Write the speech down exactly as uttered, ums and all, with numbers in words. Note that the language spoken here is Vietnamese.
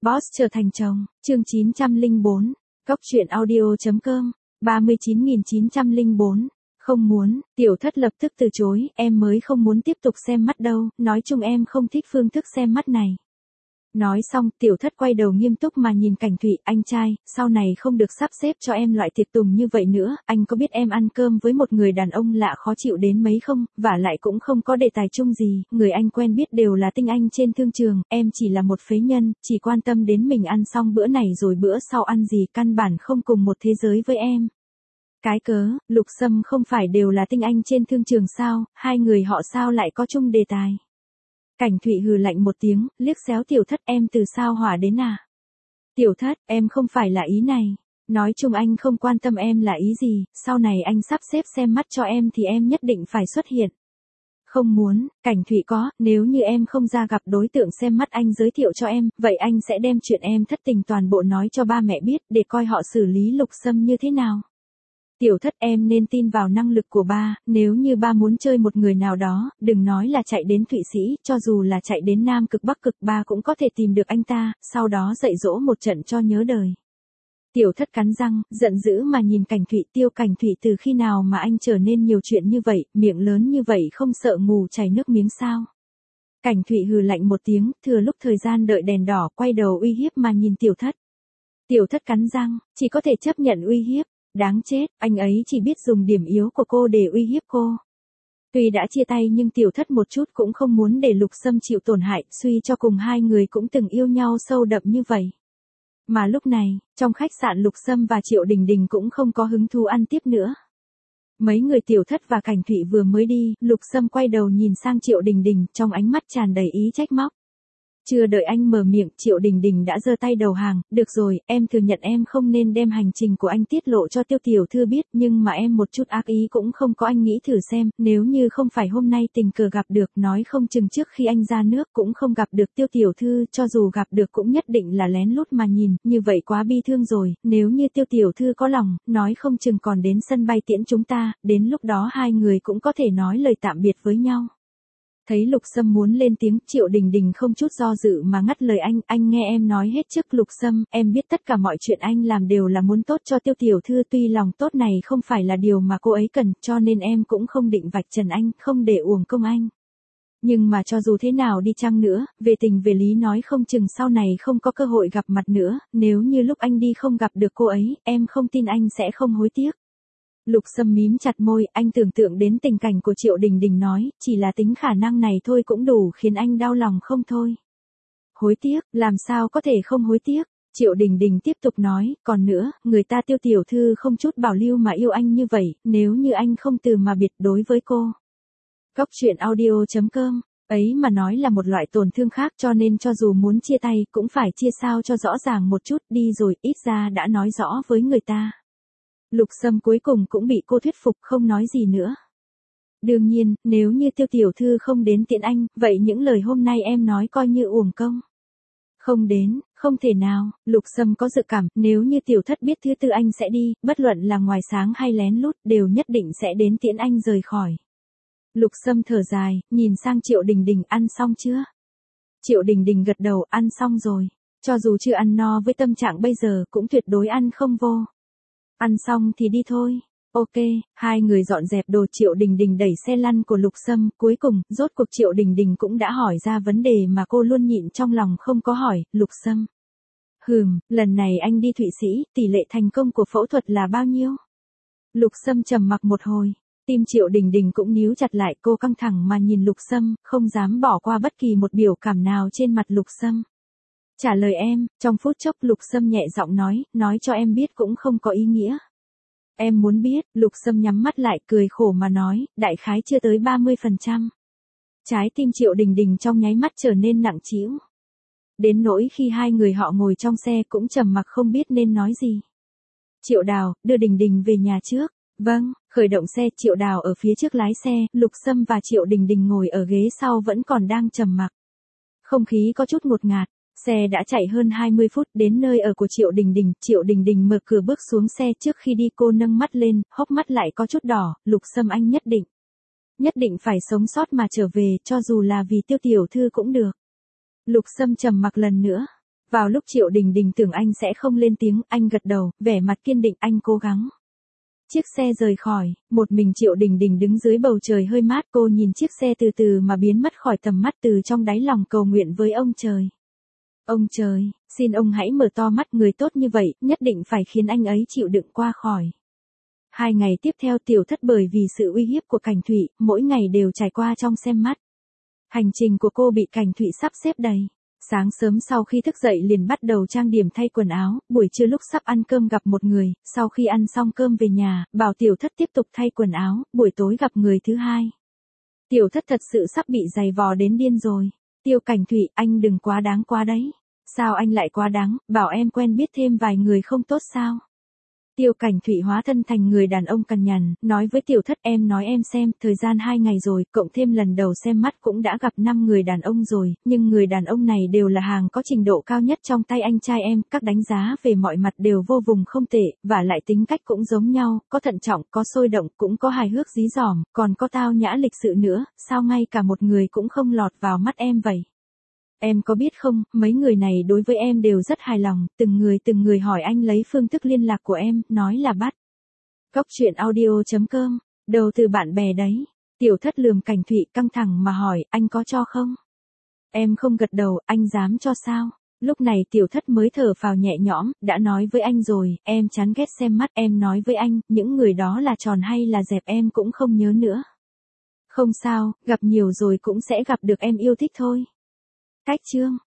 Boss trở thành chồng, chương chín trăm lẻ bốn, Cóc truyện audio chấm com, ba mươi chín nghìn chín trăm lẻ bốn. Không muốn, Tiểu Thất lập tức từ chối, em mới không muốn tiếp tục xem mắt đâu, nói chung em không thích phương thức xem mắt này. Nói xong, Tiểu Thất quay đầu nghiêm túc mà nhìn Cảnh Thụy, anh trai, sau này không được sắp xếp cho em loại tiệc tùng như vậy nữa, anh có biết em ăn cơm với một người đàn ông lạ khó chịu đến mấy không, vả lại cũng không có đề tài chung gì, người anh quen biết đều là tinh anh trên thương trường, em chỉ là một phế nhân, chỉ quan tâm đến mình ăn xong bữa này rồi bữa sau ăn gì, căn bản không cùng một thế giới với em. Cái cớ, Lục Sâm không phải đều là tinh anh trên thương trường sao, hai người họ sao lại có chung đề tài. Cảnh Thụy hừ lạnh một tiếng, liếc xéo Tiểu Thất, em từ sao hỏa đến à? Tiểu Thất, em không phải là ý này. Nói chung anh không quan tâm em là ý gì, sau này anh sắp xếp xem mắt cho em thì em nhất định phải xuất hiện. Không muốn, Cảnh Thụy có, nếu như em không ra gặp đối tượng xem mắt anh giới thiệu cho em, vậy anh sẽ đem chuyện em thất tình toàn bộ nói cho ba mẹ biết để coi họ xử lý Lục Sâm như thế nào. Tiểu Thất, em nên tin vào năng lực của ba, nếu như ba muốn chơi một người nào đó, đừng nói là chạy đến Thụy Sĩ, cho dù là chạy đến Nam Cực Bắc Cực ba cũng có thể tìm được anh ta, sau đó dạy dỗ một trận cho nhớ đời. Tiểu Thất cắn răng, giận dữ mà nhìn Cảnh Thụy, Tiêu Cảnh Thụy, từ khi nào mà anh trở nên nhiều chuyện như vậy, miệng lớn như vậy không sợ ngủ chảy nước miếng sao? Cảnh Thụy hừ lạnh một tiếng, thừa lúc thời gian đợi đèn đỏ, quay đầu uy hiếp mà nhìn Tiểu Thất. Tiểu Thất cắn răng, chỉ có thể chấp nhận uy hiếp. Đáng chết, anh ấy chỉ biết dùng điểm yếu của cô để uy hiếp cô. Tuy đã chia tay nhưng Tiểu Thất một chút cũng không muốn để Lục Sâm chịu tổn hại, suy cho cùng hai người cũng từng yêu nhau sâu đậm như vậy. Mà lúc này, trong khách sạn Lục Sâm và Triệu Đình Đình cũng không có hứng thú ăn tiếp nữa. Mấy người Tiểu Thất và Cảnh Thụy vừa mới đi, Lục Sâm quay đầu nhìn sang Triệu Đình Đình, trong ánh mắt tràn đầy ý trách móc. Chưa đợi anh mở miệng, Triệu Đình Đình đã giơ tay đầu hàng, được rồi, em thừa nhận em không nên đem hành trình của anh tiết lộ cho Tiêu Tiểu Thư biết, nhưng mà em một chút ác ý cũng không có, anh nghĩ thử xem, nếu như không phải hôm nay tình cờ gặp được, nói không chừng trước khi anh ra nước cũng không gặp được Tiêu Tiểu Thư, cho dù gặp được cũng nhất định là lén lút mà nhìn, như vậy quá bi thương rồi, nếu như Tiêu Tiểu Thư có lòng, nói không chừng còn đến sân bay tiễn chúng ta, đến lúc đó hai người cũng có thể nói lời tạm biệt với nhau. Thấy Lục Sâm muốn lên tiếng, Triệu Đình Đình không chút do dự mà ngắt lời anh, anh nghe em nói hết trước. Lục Sâm, em biết tất cả mọi chuyện anh làm đều là muốn tốt cho Tiêu Tiểu Thư, tuy lòng tốt này không phải là điều mà cô ấy cần, cho nên em cũng không định vạch trần anh, không để uổng công anh. Nhưng mà cho dù thế nào đi chăng nữa, về tình về lý nói không chừng sau này không có cơ hội gặp mặt nữa, nếu như lúc anh đi không gặp được cô ấy, em không tin anh sẽ không hối tiếc. Lục Sâm mím chặt môi, anh tưởng tượng đến tình cảnh của Triệu Đình Đình nói, chỉ là tính khả năng này thôi cũng đủ khiến anh đau lòng không thôi. Hối tiếc, làm sao có thể không hối tiếc? Triệu Đình Đình tiếp tục nói, còn nữa, người ta Tiêu Tiểu Thư không chút bảo lưu mà yêu anh như vậy, nếu như anh không từ mà biệt đối với cô. Cóc truyện audio chấm com, ấy mà nói là một loại tổn thương khác, cho nên cho dù muốn chia tay cũng phải chia sao cho rõ ràng một chút, đi rồi, ít ra đã nói rõ với người ta. Lục Sâm cuối cùng cũng bị cô thuyết phục, không nói gì nữa. Đương nhiên, nếu như Tiêu Tiểu Thư không đến tiễn anh, vậy những lời hôm nay em nói coi như uổng công. Không đến, không thể nào, Lục Sâm có dự cảm, nếu như Tiểu Thất biết thứ tư anh sẽ đi, bất luận là ngoài sáng hay lén lút, đều nhất định sẽ đến tiễn anh rời khỏi. Lục Sâm thở dài, nhìn sang Triệu Đình Đình, ăn xong chưa? Triệu Đình Đình gật đầu, ăn xong rồi. Cho dù chưa ăn no với tâm trạng bây giờ cũng tuyệt đối ăn không vô. Ăn xong thì đi thôi. Ok, hai người dọn dẹp đồ, Triệu Đình Đình đẩy xe lăn của Lục Sâm, cuối cùng, rốt cuộc Triệu Đình Đình cũng đã hỏi ra vấn đề mà cô luôn nhịn trong lòng không có hỏi, Lục Sâm. Hừm, lần này anh đi Thụy Sĩ, tỷ lệ thành công của phẫu thuật là bao nhiêu? Lục Sâm trầm mặc một hồi, tim Triệu Đình Đình cũng níu chặt lại, cô căng thẳng mà nhìn Lục Sâm, không dám bỏ qua bất kỳ một biểu cảm nào trên mặt Lục Sâm. Trả lời em, trong phút chốc Lục Sâm nhẹ giọng nói, nói cho em biết cũng không có ý nghĩa. Em muốn biết, Lục Sâm nhắm mắt lại cười khổ mà nói, đại khái chưa tới ba mươi phần trăm. Trái tim Triệu Đình Đình trong nháy mắt trở nên nặng trĩu. Đến nỗi khi hai người họ ngồi trong xe cũng trầm mặc không biết nên nói gì. Triệu Đào, đưa Đình Đình về nhà trước. Vâng, khởi động xe, Triệu Đào ở phía trước lái xe, Lục Sâm và Triệu Đình Đình ngồi ở ghế sau vẫn còn đang trầm mặc. Không khí có chút ngột ngạt. Xe đã chạy hơn hai mươi phút đến nơi ở của Triệu Đình Đình, Triệu Đình Đình mở cửa bước xuống xe, trước khi đi cô nâng mắt lên, hốc mắt lại có chút đỏ, Lục Sâm anh nhất định. Nhất định phải sống sót mà trở về, cho dù là vì Tiêu Tiểu Thư cũng được. Lục Sâm trầm mặc lần nữa. Vào lúc Triệu Đình Đình tưởng anh sẽ không lên tiếng, anh gật đầu, vẻ mặt kiên định, anh cố gắng. Chiếc xe rời khỏi, một mình Triệu Đình Đình đứng dưới bầu trời hơi mát, cô nhìn chiếc xe từ từ mà biến mất khỏi tầm mắt, từ trong đáy lòng cầu nguyện với ông trời. Ông trời, xin ông hãy mở to mắt, người tốt như vậy, nhất định phải khiến anh ấy chịu đựng qua khỏi. Hai ngày tiếp theo Tiểu Thất bởi vì sự uy hiếp của Cảnh Thụy, mỗi ngày đều trải qua trong xem mắt. Hành trình của cô bị Cảnh Thụy sắp xếp đầy. Sáng sớm sau khi thức dậy liền bắt đầu trang điểm thay quần áo, buổi trưa lúc sắp ăn cơm gặp một người, sau khi ăn xong cơm về nhà, bảo Tiểu Thất tiếp tục thay quần áo, buổi tối gặp người thứ hai. Tiểu Thất thật sự sắp bị giày vò đến điên rồi. Tiêu Cảnh Thụy, anh đừng quá đáng quá đấy. Sao anh lại quá đáng, bảo em quen biết thêm vài người không tốt sao? Tiêu Cảnh Thụy hóa thân thành người đàn ông cằn nhằn, nói với Tiểu Thất, em nói em xem, thời gian hai ngày rồi, cộng thêm lần đầu xem mắt cũng đã gặp năm người đàn ông rồi, nhưng người đàn ông này đều là hàng có trình độ cao nhất trong tay anh trai em, các đánh giá về mọi mặt đều vô cùng không tệ, và lại tính cách cũng giống nhau, có thận trọng, có sôi động, cũng có hài hước dí dỏm, còn có tao nhã lịch sự nữa, sao ngay cả một người cũng không lọt vào mắt em vậy? Em có biết không, mấy người này đối với em đều rất hài lòng, từng người từng người hỏi anh lấy phương thức liên lạc của em, nói là bắt. Góc truyện audio chấm com, đầu từ bạn bè đấy. Tiểu Thất lườm Cảnh Thụy căng thẳng mà hỏi, anh có cho không? Em không gật đầu, anh dám cho sao? Lúc này Tiểu Thất mới thở phào nhẹ nhõm, đã nói với anh rồi, em chán ghét xem mắt, em nói với anh, những người đó là tròn hay là dẹp em cũng không nhớ nữa. Không sao, gặp nhiều rồi cũng sẽ gặp được em yêu thích thôi. Cách chương